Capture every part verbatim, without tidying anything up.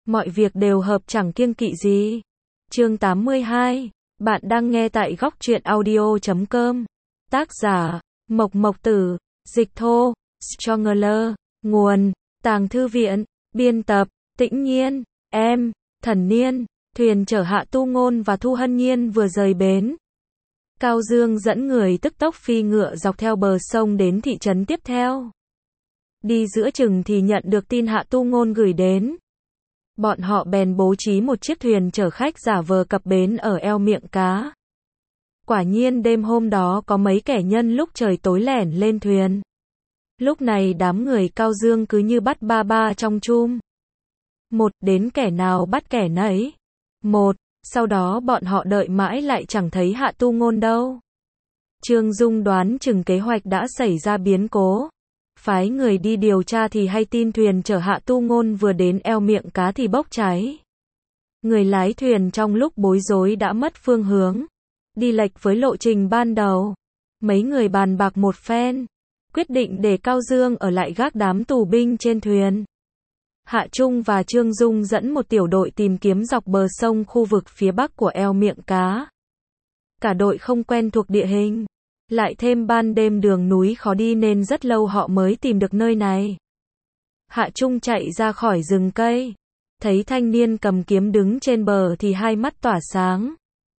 mọi việc đều hợp chẳng kiêng kỵ gì. Chương tám mươi hai, bạn đang nghe tại góc truyện audio chấm com. Tác giả, Mộc Mộc Tử, dịch thô, Stronger, nguồn, Tàng Thư Viện, biên tập, Tĩnh Nhiên, em, Thần Niên. Thuyền chở Hạ Tu Ngôn và Thu Hân Nhiên vừa rời bến. Cao Dương dẫn người tức tốc phi ngựa dọc theo bờ sông đến thị trấn tiếp theo. Đi giữa chừng thì nhận được tin Hạ Tu Ngôn gửi đến. Bọn họ bèn bố trí một chiếc thuyền chở khách giả vờ cập bến ở eo miệng cá. Quả nhiên đêm hôm đó có mấy kẻ nhân lúc trời tối lẻn lên thuyền. Lúc này đám người Cao Dương cứ như bắt ba ba trong chum. Một đến kẻ nào bắt kẻ nấy. Một, sau đó bọn họ đợi mãi lại chẳng thấy Hạ Tu Ngôn đâu. Trương Dung đoán chừng kế hoạch đã xảy ra biến cố. Phái người đi điều tra thì hay tin thuyền chở Hạ Tu Ngôn vừa đến eo miệng cá thì bốc cháy. Người lái thuyền trong lúc bối rối đã mất phương hướng, đi lệch với lộ trình ban đầu. Mấy người bàn bạc một phen, quyết định để Cao Dương ở lại gác đám tù binh trên thuyền. Hạ Trung và Trương Dung dẫn một tiểu đội tìm kiếm dọc bờ sông khu vực phía bắc của eo miệng cá. Cả đội không quen thuộc địa hình, lại thêm ban đêm đường núi khó đi nên rất lâu họ mới tìm được nơi này. Hạ Trung chạy ra khỏi rừng cây, thấy thanh niên cầm kiếm đứng trên bờ thì hai mắt tỏa sáng.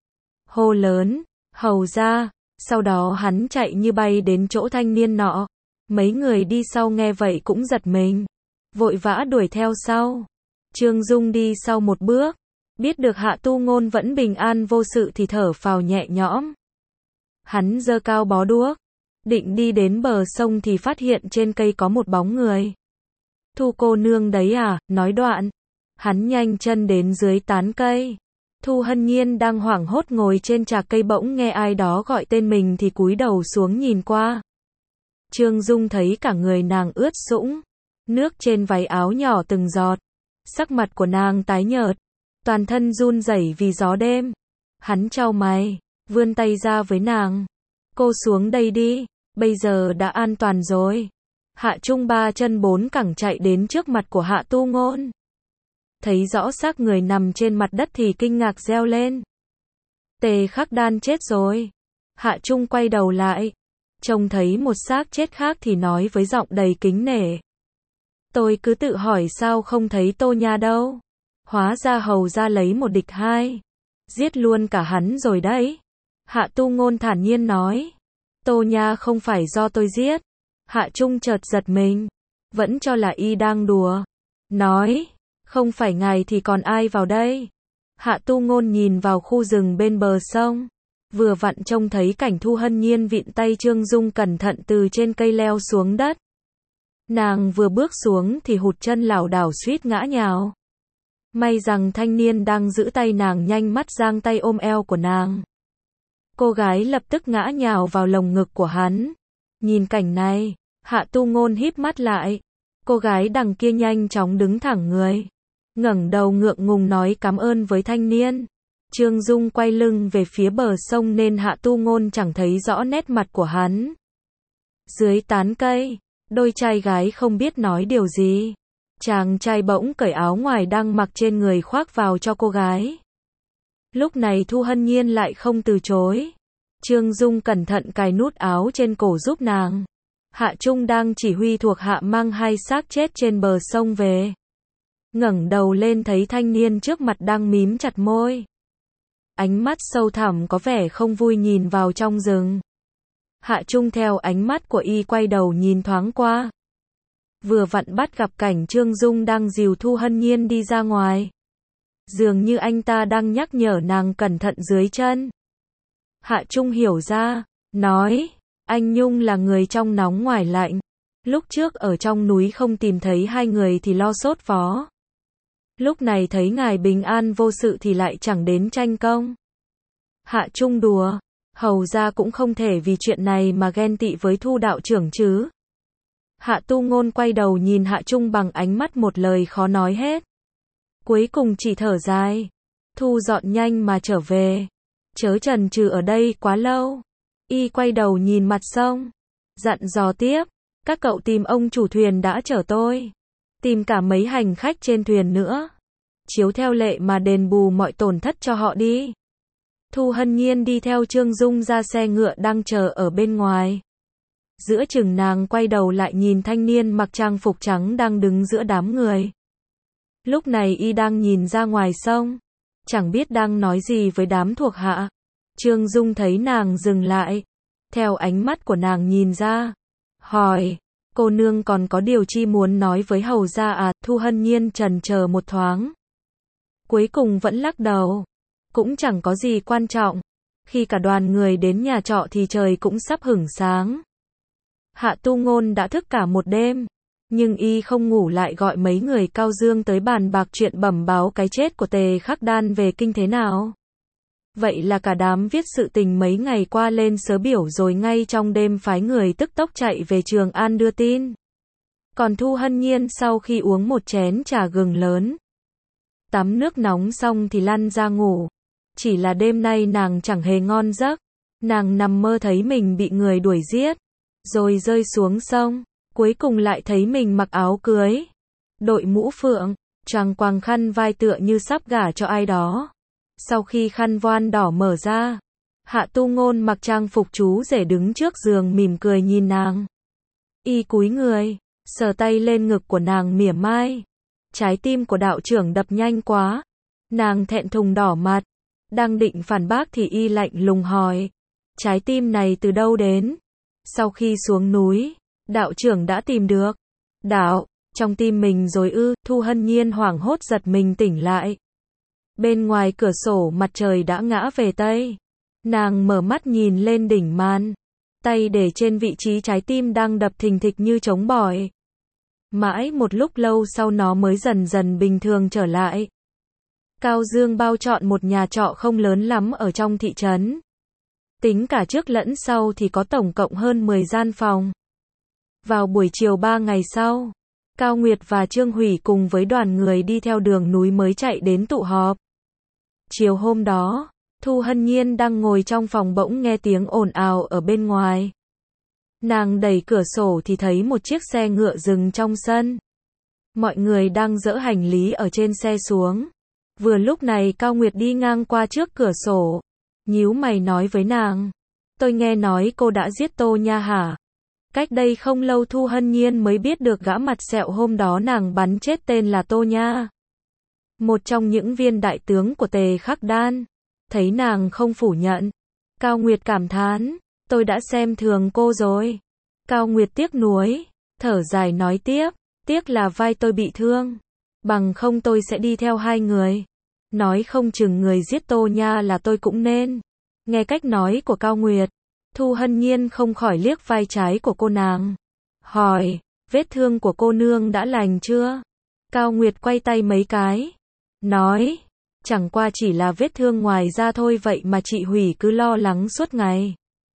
Hô lớn, hầu ra, sau đó hắn chạy như bay đến chỗ thanh niên nọ. Mấy người đi sau nghe vậy cũng giật mình, vội vã đuổi theo sau. Trương Dung đi sau một bước, biết được Hạ Tu Ngôn vẫn bình an vô sự thì thở phào nhẹ nhõm. Hắn giơ cao bó đuốc, định đi đến bờ sông thì phát hiện trên cây có một bóng người. Thu cô nương đấy à, nói đoạn. Hắn nhanh chân đến dưới tán cây. Thu Hân Nhiên đang hoảng hốt ngồi trên trạc cây bỗng nghe ai đó gọi tên mình thì cúi đầu xuống nhìn qua. Trương Dung thấy cả người nàng ướt sũng, nước trên váy áo nhỏ từng giọt. Sắc mặt của nàng tái nhợt, toàn thân run rẩy vì gió đêm. Hắn chau mày, vươn tay ra với nàng. Cô xuống đây đi, bây giờ đã an toàn rồi. Hạ Trung ba chân bốn cẳng chạy đến trước mặt của Hạ Tu Ngôn. Thấy rõ xác người nằm trên mặt đất thì kinh ngạc reo lên. Tề Khắc Đan chết rồi. Hạ Trung quay đầu lại, trông thấy một xác chết khác thì nói với giọng đầy kính nể. Tôi cứ tự hỏi sao không thấy Tô Nha đâu. Hóa ra hầu ra lấy một địch hai. Giết luôn cả hắn rồi đấy. Hạ Tu Ngôn thản nhiên nói. Tô Nha không phải do tôi giết. Hạ Trung chợt giật mình, vẫn cho là y đang đùa. Nói, không phải ngài thì còn ai vào đây? Hạ Tu Ngôn nhìn vào khu rừng bên bờ sông. Vừa vặn trông thấy cảnh Thu Hân Nhiên vịn tay Trương Dung cẩn thận từ trên cây leo xuống đất. Nàng vừa bước xuống thì hụt chân lảo đảo suýt ngã nhào. May rằng thanh niên đang giữ tay nàng nhanh mắt giang tay ôm eo của nàng. Cô gái lập tức ngã nhào vào lồng ngực của hắn. Nhìn cảnh này, Hạ Tu Ngôn híp mắt lại. Cô gái đằng kia nhanh chóng đứng thẳng người, ngẩng đầu ngượng ngùng nói cảm ơn với thanh niên. Trương Dung quay lưng về phía bờ sông nên Hạ Tu Ngôn chẳng thấy rõ nét mặt của hắn. Dưới tán cây, đôi trai gái không biết nói điều gì. Chàng trai bỗng cởi áo ngoài đang mặc trên người khoác vào cho cô gái. Lúc này Thu Hân Nhiên lại không từ chối. Trương Dung cẩn thận cài nút áo trên cổ giúp nàng. Hạ Trung đang chỉ huy thuộc hạ mang hai xác chết trên bờ sông về. Ngẩng đầu lên thấy thanh niên trước mặt đang mím chặt môi. Ánh mắt sâu thẳm có vẻ không vui nhìn vào trong rừng. Hạ Trung theo ánh mắt của y quay đầu nhìn thoáng qua. Vừa vặn bắt gặp cảnh Trương Dung đang dìu Thu Hân Nhiên đi ra ngoài. Dường như anh ta đang nhắc nhở nàng cẩn thận dưới chân. Hạ Trung hiểu ra, nói, anh Nhung là người trong nóng ngoài lạnh. Lúc trước ở trong núi không tìm thấy hai người thì lo sốt vó. Lúc này thấy ngài bình an vô sự thì lại chẳng đến tranh công. Hạ Trung đùa, hầu ra cũng không thể vì chuyện này mà ghen tị với Thu đạo trưởng chứ. Hạ Tu Ngôn quay đầu nhìn Hạ Trung bằng ánh mắt một lời khó nói hết. Cuối cùng chỉ thở dài. Thu dọn nhanh mà trở về. Chớ chần chừ ở đây quá lâu. Y quay đầu nhìn mặt sông, dặn dò tiếp. Các cậu tìm ông chủ thuyền đã chở tôi. Tìm cả mấy hành khách trên thuyền nữa. chiếu theo lệ mà đền bù mọi tổn thất cho họ đi. Thu Hân Nhiên đi theo Trương Dung ra xe ngựa đang chờ ở bên ngoài. Giữa chừng nàng quay đầu lại nhìn thanh niên mặc trang phục trắng đang đứng giữa đám người. Lúc này y đang nhìn ra ngoài sông, chẳng biết đang nói gì với đám thuộc hạ. Trương Dung thấy nàng dừng lại, theo ánh mắt của nàng nhìn ra, hỏi, cô nương còn có điều chi muốn nói với hầu gia à? Thu Hân Nhiên chần chờ một thoáng, cuối cùng vẫn lắc đầu, cũng chẳng có gì quan trọng. Khi cả đoàn người đến nhà trọ thì trời cũng sắp hửng sáng. Hạ Tu Ngôn đã thức cả một đêm, nhưng y không ngủ lại gọi mấy người Cao Dương tới bàn bạc chuyện bẩm báo cái chết của Tề Khắc Đan về kinh thế nào. Vậy là cả đám viết sự tình mấy ngày qua lên sớ biểu rồi ngay trong đêm phái người tức tốc chạy về Trường An đưa tin. Còn Thu Hân Nhiên sau khi uống một chén trà gừng lớn, tắm nước nóng xong thì lăn ra ngủ. Chỉ là đêm nay nàng chẳng hề ngon giấc. Nàng nằm mơ thấy mình bị người đuổi giết, rồi rơi xuống sông. Cuối cùng lại thấy mình mặc áo cưới, đội mũ phượng, choàng quàng khăn vai tựa như sắp gả cho ai đó. Sau khi khăn voan đỏ mở ra, Hạ Tu Ngôn mặc trang phục chú rể đứng trước giường mỉm cười nhìn nàng. Y cúi người, sờ tay lên ngực của nàng mỉa mai. Trái tim của đạo trưởng đập nhanh quá. Nàng thẹn thùng đỏ mặt, đang định phản bác thì y lạnh lùng hỏi, trái tim này từ đâu đến? Sau khi xuống núi, đạo trưởng đã tìm được. Đạo, trong tim mình rồi ư? Thu Hân Nhiên hoảng hốt giật mình tỉnh lại. Bên ngoài cửa sổ mặt trời đã ngã về tây. Nàng mở mắt nhìn lên đỉnh màn, tay để trên vị trí trái tim đang đập thình thịch như trống bỏi. Mãi một lúc lâu sau nó mới dần dần bình thường trở lại. Cao Dương bao trọn một nhà trọ không lớn lắm ở trong thị trấn. Tính cả trước lẫn sau thì có tổng cộng hơn mười gian phòng. Vào buổi chiều ba ngày sau, Cao Nguyệt và Trương Hủy cùng với đoàn người đi theo đường núi mới chạy đến tụ họp. Chiều hôm đó, Thu Hân Nhiên đang ngồi trong phòng bỗng nghe tiếng ồn ào ở bên ngoài. Nàng đẩy cửa sổ thì thấy một chiếc xe ngựa dừng trong sân. Mọi người đang dỡ hành lý ở trên xe xuống. Vừa lúc này Cao Nguyệt đi ngang qua trước cửa sổ, nhíu mày nói với nàng, tôi nghe nói cô đã giết Tô Nha hả? Cách đây không lâu Thu Hân Nhiên mới biết được gã mặt sẹo hôm đó nàng bắn chết tên là Tô Nha, một trong những viên đại tướng của Tề Khắc Đan. Thấy nàng không phủ nhận, Cao Nguyệt cảm thán, tôi đã xem thường cô rồi. Cao Nguyệt tiếc nuối, thở dài nói tiếp, tiếc là vai tôi bị thương, bằng không tôi sẽ đi theo hai người. Nói không chừng người giết Tô Nha là tôi cũng nên. Nghe cách nói của Cao Nguyệt, Thu Hân Nhiên không khỏi liếc vai trái của cô nàng, hỏi, vết thương của cô nương đã lành chưa? Cao Nguyệt quay tay mấy cái, nói, chẳng qua chỉ là vết thương ngoài da thôi, vậy mà chị Hủy cứ lo lắng suốt ngày.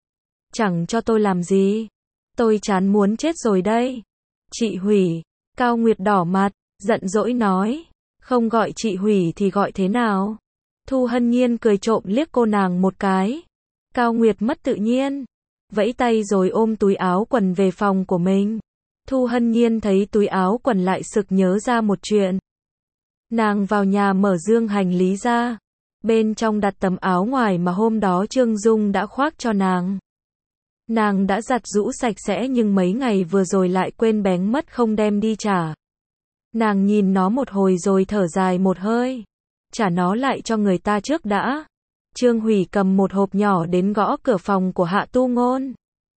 Chẳng cho tôi làm gì, tôi chán muốn chết rồi đây. Chị Hủy? Cao Nguyệt đỏ mặt, giận dỗi nói, không gọi chị Hủy thì gọi thế nào? Thu Hân Nhiên cười trộm liếc cô nàng một cái. Cao Nguyệt mất tự nhiên, vẫy tay rồi ôm túi áo quần về phòng của mình. Thu Hân Nhiên thấy túi áo quần lại sực nhớ ra một chuyện. Nàng vào nhà mở dương hành lý ra, bên trong đặt tấm áo ngoài mà hôm đó Trương Dung đã khoác cho nàng. Nàng đã giặt giũ sạch sẽ nhưng mấy ngày vừa rồi lại quên bén mất không đem đi trả. Nàng nhìn nó một hồi rồi thở dài một hơi, trả nó lại cho người ta trước đã. Trương Hủy cầm một hộp nhỏ đến gõ cửa phòng của Hạ Tu Ngôn.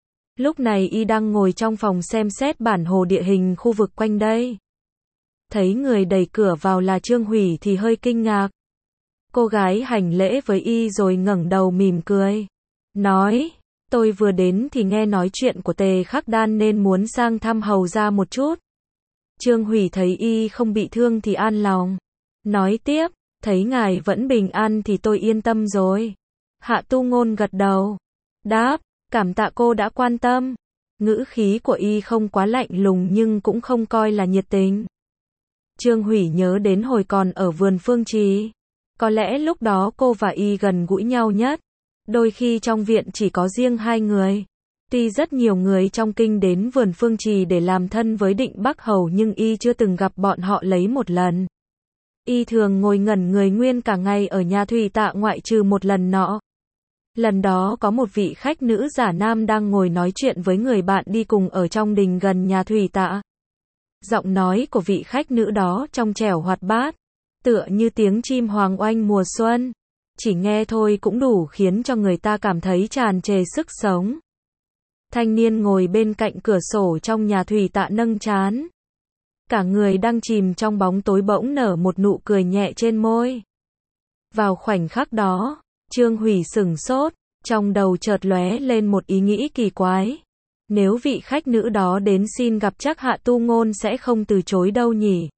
Lúc này y đang ngồi trong phòng xem xét bản hồ địa hình khu vực quanh đây. Thấy người đẩy cửa vào là Trương Hủy thì hơi kinh ngạc. Cô gái hành lễ với y rồi ngẩng đầu mỉm cười, nói, tôi vừa đến thì nghe nói chuyện của Tề Khắc Đan nên muốn sang thăm hầu ra một chút. Trương Hủy thấy y không bị thương thì an lòng, nói tiếp, thấy ngài vẫn bình an thì tôi yên tâm rồi. Hạ Tu Ngôn gật đầu, đáp, cảm tạ cô đã quan tâm. Ngữ khí của y không quá lạnh lùng nhưng cũng không coi là nhiệt tình. Trương Hủy nhớ đến hồi còn ở vườn Phương Trì, có lẽ lúc đó cô và y gần gũi nhau nhất. Đôi khi trong viện chỉ có riêng hai người. Tuy rất nhiều người trong kinh đến vườn Phương Trì để làm thân với Định Bắc Hầu nhưng y chưa từng gặp bọn họ lấy một lần. Y thường ngồi ngẩn người nguyên cả ngày ở nhà thủy tạ ngoại trừ một lần nọ. Lần đó có một vị khách nữ giả nam đang ngồi nói chuyện với người bạn đi cùng ở trong đình gần nhà thủy tạ. Giọng nói của vị khách nữ đó trong trẻo hoạt bát, tựa như tiếng chim hoàng oanh mùa xuân. Chỉ nghe thôi cũng đủ khiến cho người ta cảm thấy tràn trề sức sống. Thanh niên ngồi bên cạnh cửa sổ trong nhà thủy tạ nâng trán. Cả người đang chìm trong bóng tối bỗng nở một nụ cười nhẹ trên môi. Vào khoảnh khắc đó, Trương Hủy sửng sốt, trong đầu chợt lóe lên một ý nghĩ kỳ quái. Nếu vị khách nữ đó đến xin gặp chắc Hạ Tu Ngôn sẽ không từ chối đâu nhỉ.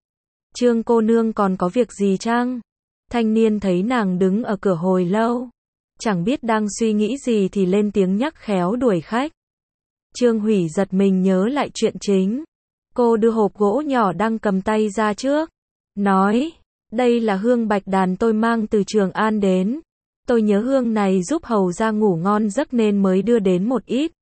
Trương cô nương còn có việc gì chăng? Thanh niên thấy nàng đứng ở cửa hồi lâu, chẳng biết đang suy nghĩ gì thì lên tiếng nhắc khéo đuổi khách. Trương Hủy giật mình nhớ lại chuyện chính. Cô đưa hộp gỗ nhỏ đang cầm tay ra trước, nói, đây là hương bạch đàn tôi mang từ Trường An đến. Tôi nhớ hương này giúp hầu ra ngủ ngon giấc nên mới đưa đến một ít.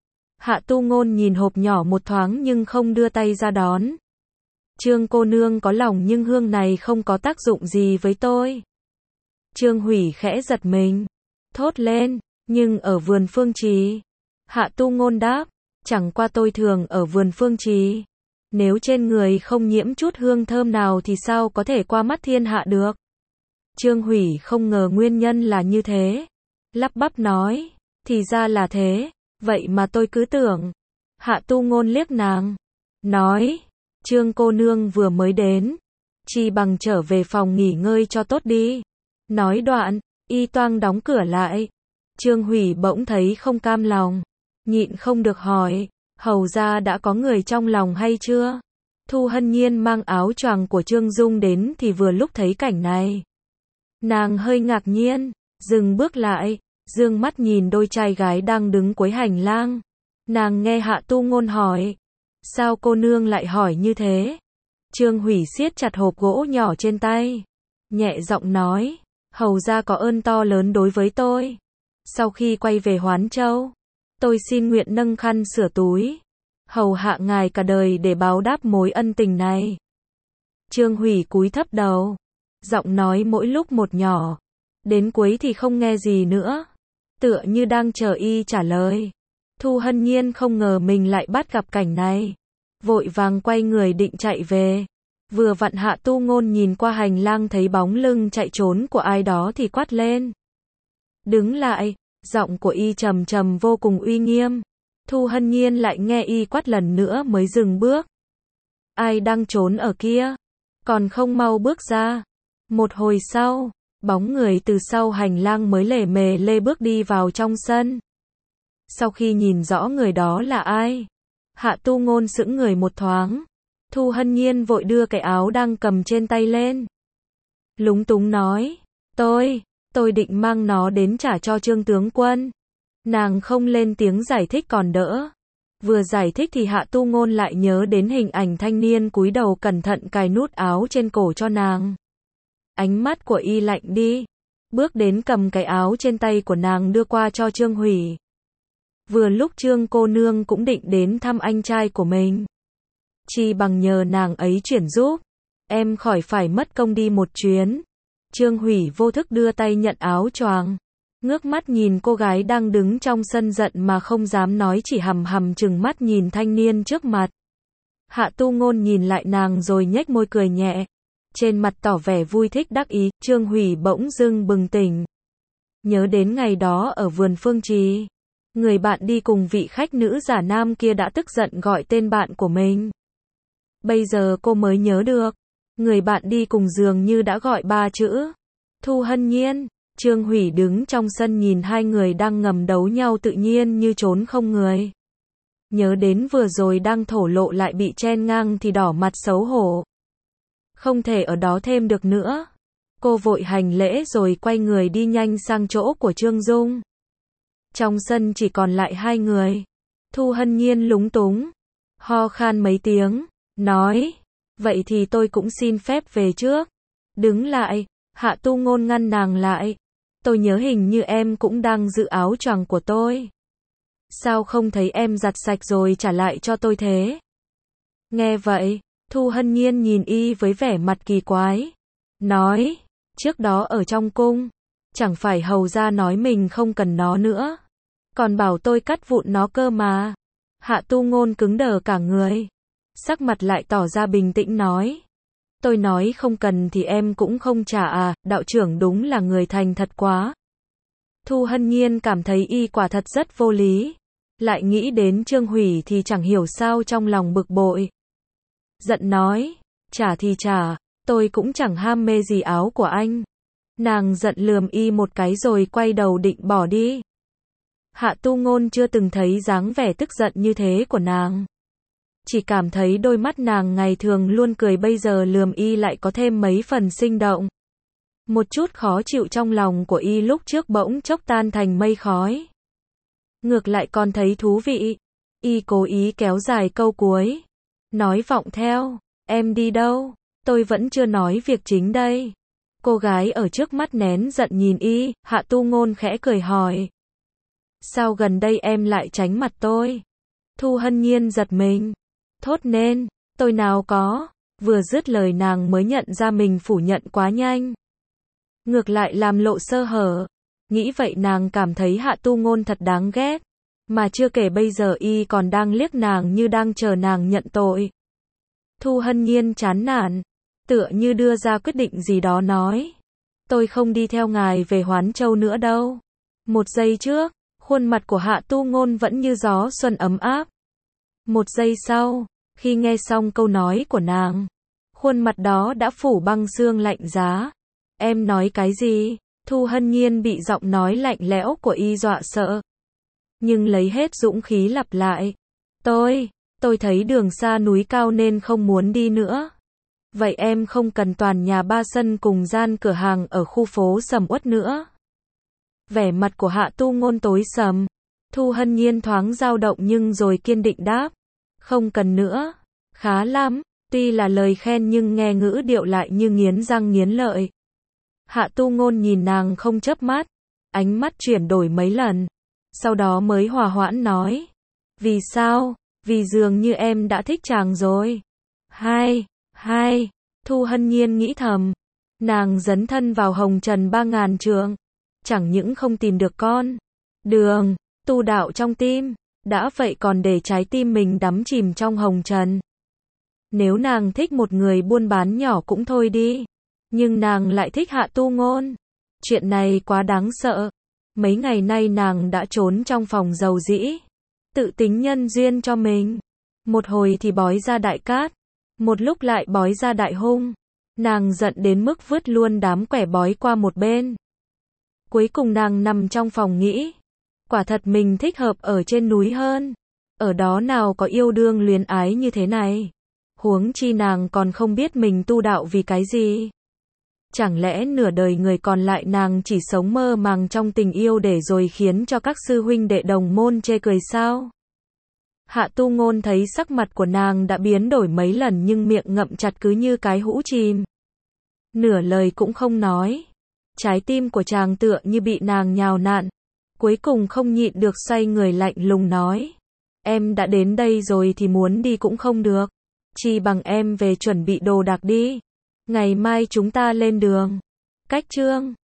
Hạ Tu Ngôn nhìn hộp nhỏ một thoáng nhưng không đưa tay ra đón. Trương cô nương có lòng nhưng hương này không có tác dụng gì với tôi. Trương Hủy khẽ giật mình, thốt lên, nhưng ở vườn Phương Trì. Hạ Tu Ngôn đáp, chẳng qua tôi thường ở vườn Phương Trì. Nếu trên người không nhiễm chút hương thơm nào thì sao có thể qua mắt thiên hạ được. Trương Hủy không ngờ nguyên nhân là như thế. Lắp bắp nói, thì ra là thế, vậy mà tôi cứ tưởng. Hạ Tu Ngôn liếc nàng, nói, Trương cô nương vừa mới đến, chi bằng trở về phòng nghỉ ngơi cho tốt đi. Nói đoạn, y toang đóng cửa lại. Trương Hủy bỗng thấy không cam lòng, nhịn không được hỏi, hầu ra đã có người trong lòng hay chưa? Thu Hân Nhiên mang áo choàng của Trương Dung đến thì vừa lúc thấy cảnh này. Nàng hơi ngạc nhiên, dừng bước lại, dương mắt nhìn đôi trai gái đang đứng cuối hành lang. Nàng nghe Hạ Tu Ngôn hỏi, sao cô nương lại hỏi như thế? Trương Hủy siết chặt hộp gỗ nhỏ trên tay, nhẹ giọng nói, hầu ra có ơn to lớn đối với tôi. Sau khi quay về Hoán Châu, tôi xin nguyện nâng khăn sửa túi, hầu hạ ngài cả đời để báo đáp mối ân tình này. Trương Hủy cúi thấp đầu, giọng nói mỗi lúc một nhỏ, đến cuối thì không nghe gì nữa, tựa như đang chờ y trả lời. Thu Hân Nhiên không ngờ mình lại bắt gặp cảnh này, vội vàng quay người định chạy về. Vừa vặn Hạ Tu Ngôn nhìn qua hành lang thấy bóng lưng chạy trốn của ai đó thì quát lên, đứng lại. Giọng của y trầm trầm vô cùng uy nghiêm. Thu Hân Nhiên lại nghe y quát lần nữa mới dừng bước. Ai đang trốn ở kia? Còn không mau bước ra. Một hồi sau, bóng người từ sau hành lang mới lề mề lê bước đi vào trong sân. Sau khi nhìn rõ người đó là ai, Hạ Tu Ngôn sững người một thoáng. Thu Hân Nhiên vội đưa cái áo đang cầm trên tay lên, lúng túng nói, tôi, tôi định mang nó đến trả cho Trương tướng quân. Nàng không lên tiếng giải thích còn đỡ. Vừa giải thích thì Hạ Tu Ngôn lại nhớ đến hình ảnh thanh niên cúi đầu cẩn thận cài nút áo trên cổ cho nàng. Ánh mắt của y lạnh đi, bước đến cầm cái áo trên tay của nàng đưa qua cho Trương Hủy. Vừa lúc Trương cô nương cũng định đến thăm anh trai của mình, chỉ bằng nhờ nàng ấy chuyển giúp, em khỏi phải mất công đi một chuyến. Trương Hủy vô thức đưa tay nhận áo choàng, ngước mắt nhìn cô gái đang đứng trong sân giận mà không dám nói, chỉ hằm hằm trừng mắt nhìn thanh niên trước mặt. Hạ Tu Ngôn nhìn lại nàng rồi nhếch môi cười nhẹ, trên mặt tỏ vẻ vui thích đắc ý. Trương Hủy bỗng dưng bừng tỉnh, nhớ đến ngày đó ở vườn Phương Trì, người bạn đi cùng vị khách nữ giả nam kia đã tức giận gọi tên bạn của mình. Bây giờ cô mới nhớ được, người bạn đi cùng dường như đã gọi ba chữ Thu Hân Nhiên. Trương Hủy đứng trong sân nhìn hai người đang ngầm đấu nhau tự nhiên như trốn không người. Nhớ đến vừa rồi đang thổ lộ lại bị chen ngang thì đỏ mặt xấu hổ. Không thể ở đó thêm được nữa. Cô vội hành lễ rồi quay người đi nhanh sang chỗ của Trương Dung. Trong sân chỉ còn lại hai người. Thu Hân Nhiên lúng túng, ho khan mấy tiếng, nói, vậy thì tôi cũng xin phép về trước. Đứng lại, Hạ Tu Ngôn ngăn nàng lại. Tôi nhớ hình như em cũng đang giữ áo choàng của tôi. Sao không thấy em giặt sạch rồi trả lại cho tôi thế? Nghe vậy, Thu Hân Nhiên nhìn y với vẻ mặt kỳ quái. nói, trước đó ở trong cung, chẳng phải hầu ra nói mình không cần nó nữa, còn bảo tôi cắt vụn nó cơ mà. Hạ Tu Ngôn cứng đờ cả người, sắc mặt lại tỏ ra bình tĩnh nói, tôi nói không cần thì em cũng không trả à, đạo trưởng đúng là người thành thật quá. Thu Hân Nhiên cảm thấy y quả thật rất vô lý, lại nghĩ đến Trương Hủy thì chẳng hiểu sao trong lòng bực bội. Giận nói, trả thì trả, tôi cũng chẳng ham mê gì áo của anh. Nàng giận lườm y một cái rồi quay đầu định bỏ đi. Hạ Tu Ngôn chưa từng thấy dáng vẻ tức giận như thế của nàng. Chỉ cảm thấy đôi mắt nàng ngày thường luôn cười bây giờ lườm y lại có thêm mấy phần sinh động. Một chút khó chịu trong lòng của y lúc trước bỗng chốc tan thành mây khói. Ngược lại còn thấy thú vị. Y cố ý kéo dài câu cuối. Nói vọng theo, em đi đâu? Tôi vẫn chưa nói việc chính đây. Cô gái ở trước mắt nén giận nhìn y, Hạ Tu Ngôn khẽ cười hỏi. Sao gần đây em lại tránh mặt tôi? Thu Hân Nhiên giật mình. Thốt nên, tôi nào có. Vừa dứt lời nàng mới nhận ra mình phủ nhận quá nhanh. Ngược lại làm lộ sơ hở. Nghĩ vậy nàng cảm thấy Hạ Tu Ngôn thật đáng ghét. Mà chưa kể bây giờ y còn đang liếc nàng như đang chờ nàng nhận tội. Thu Hân Nhiên chán nản, tựa như đưa ra quyết định gì đó nói. Tôi không đi theo ngài về Hoán Châu nữa đâu. Một giây trước, khuôn mặt của Hạ Tu Ngôn vẫn như gió xuân ấm áp. Một giây sau, khi nghe xong câu nói của nàng, khuôn mặt đó đã phủ băng sương lạnh giá. Em nói cái gì? Thu Hân Nhiên bị giọng nói lạnh lẽo của y dọa sợ. Nhưng lấy hết dũng khí lặp lại. Tôi, tôi thấy đường xa núi cao nên không muốn đi nữa. Vậy em không cần toàn nhà ba sân cùng gian cửa hàng ở khu phố sầm uất nữa. Vẻ mặt của Hạ Tu Ngôn tối sầm. Thu Hân Nhiên thoáng dao động nhưng rồi kiên định đáp. Không cần nữa. Khá lắm. Tuy là lời khen nhưng nghe ngữ điệu lại như nghiến răng nghiến lợi. Hạ Tu Ngôn nhìn nàng không chớp mắt. Ánh mắt chuyển đổi mấy lần. Sau đó mới hòa hoãn nói. Vì sao? Vì dường như em đã thích chàng rồi. Hai, hai. Thu Hân Nhiên nghĩ thầm. Nàng dấn thân vào hồng trần ba ngàn trượng. Chẳng những không tìm được con đường tu đạo trong tim, đã vậy còn để trái tim mình đắm chìm trong hồng trần. Nếu nàng thích một người buôn bán nhỏ cũng thôi đi, nhưng nàng lại thích Hạ Tu Ngôn. Chuyện này quá đáng sợ. Mấy ngày nay nàng đã trốn trong phòng dầu dĩ, tự tính nhân duyên cho mình. Một hồi thì bói ra đại cát, một lúc lại bói ra đại hung. Nàng giận đến mức vứt luôn đám quẻ bói qua một bên. Cuối cùng nàng nằm trong phòng nghĩ, quả thật mình thích hợp ở trên núi hơn. Ở đó nào có yêu đương luyến ái như thế này. Huống chi nàng còn không biết mình tu đạo vì cái gì. Chẳng lẽ nửa đời người còn lại nàng chỉ sống mơ màng trong tình yêu để rồi khiến cho các sư huynh đệ đồng môn chê cười sao? Hạ Tu Ngôn thấy sắc mặt của nàng đã biến đổi mấy lần nhưng miệng ngậm chặt cứ như cái hũ chìm. Nửa lời cũng không nói. Trái tim của chàng tựa như bị nàng nhào nặn. Cuối cùng không nhịn được xoay người lạnh lùng nói. Em đã đến đây rồi thì muốn đi cũng không được. Chi bằng em về chuẩn bị đồ đạc đi. Ngày mai chúng ta lên đường. Cách chương